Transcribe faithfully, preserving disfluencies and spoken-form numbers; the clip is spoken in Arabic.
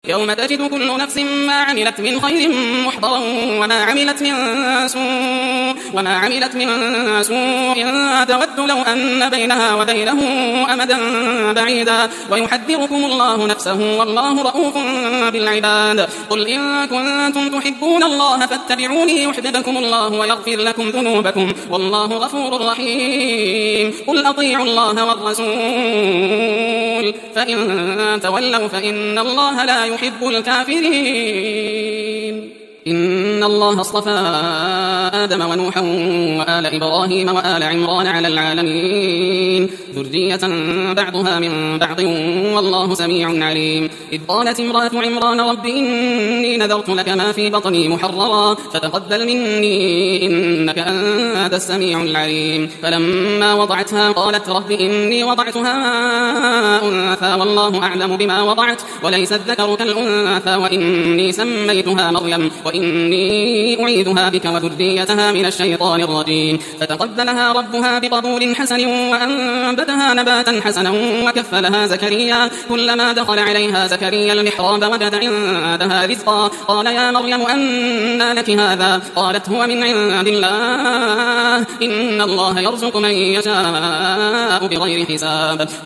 يوم تجد كل نفس ما عملت من خير محضرا وما عملت من سوء وما عملت من سوء تود لو أن بينها وبينه أمدا بعيدا ويحذركم الله نفسه والله رؤوف بالعباد. قل إن كنتم تحبون الله فاتبعوني يحببكم الله ويغفر لكم ذنوبكم والله غفور رحيم. قل أطيعوا الله والرسول فإن تولوا فإن الله لا يحب الكافرين. إن الله اصطفى آدم ونوحا وآل إبراهيم وآل عمران على العالمين ذرية بعضها من بعض والله سميع عليم. إذ قالت امرأة عمران رب إني نذرت لك ما في بطني محررا فتقبل مني إنك أنت السميع العليم. فلما وضعتها قالت رب إني وضعتها أنثى والله أعلم بما وضعت وليس الذكر كالأنثى وإني سميتها مريم وإني أعيذها بك وذريتها من الشيطان الرجيم. فتقبلها ربها بقبول حسن وأنبتها نباتا حسنا وكفلها زكريا. كلما دخل عليها زكريا المحراب وجد عندها رزقا قال يا مريم أنى لك هذا قالت هو من عند الله إن الله يرزق من يشاء بغير حساب.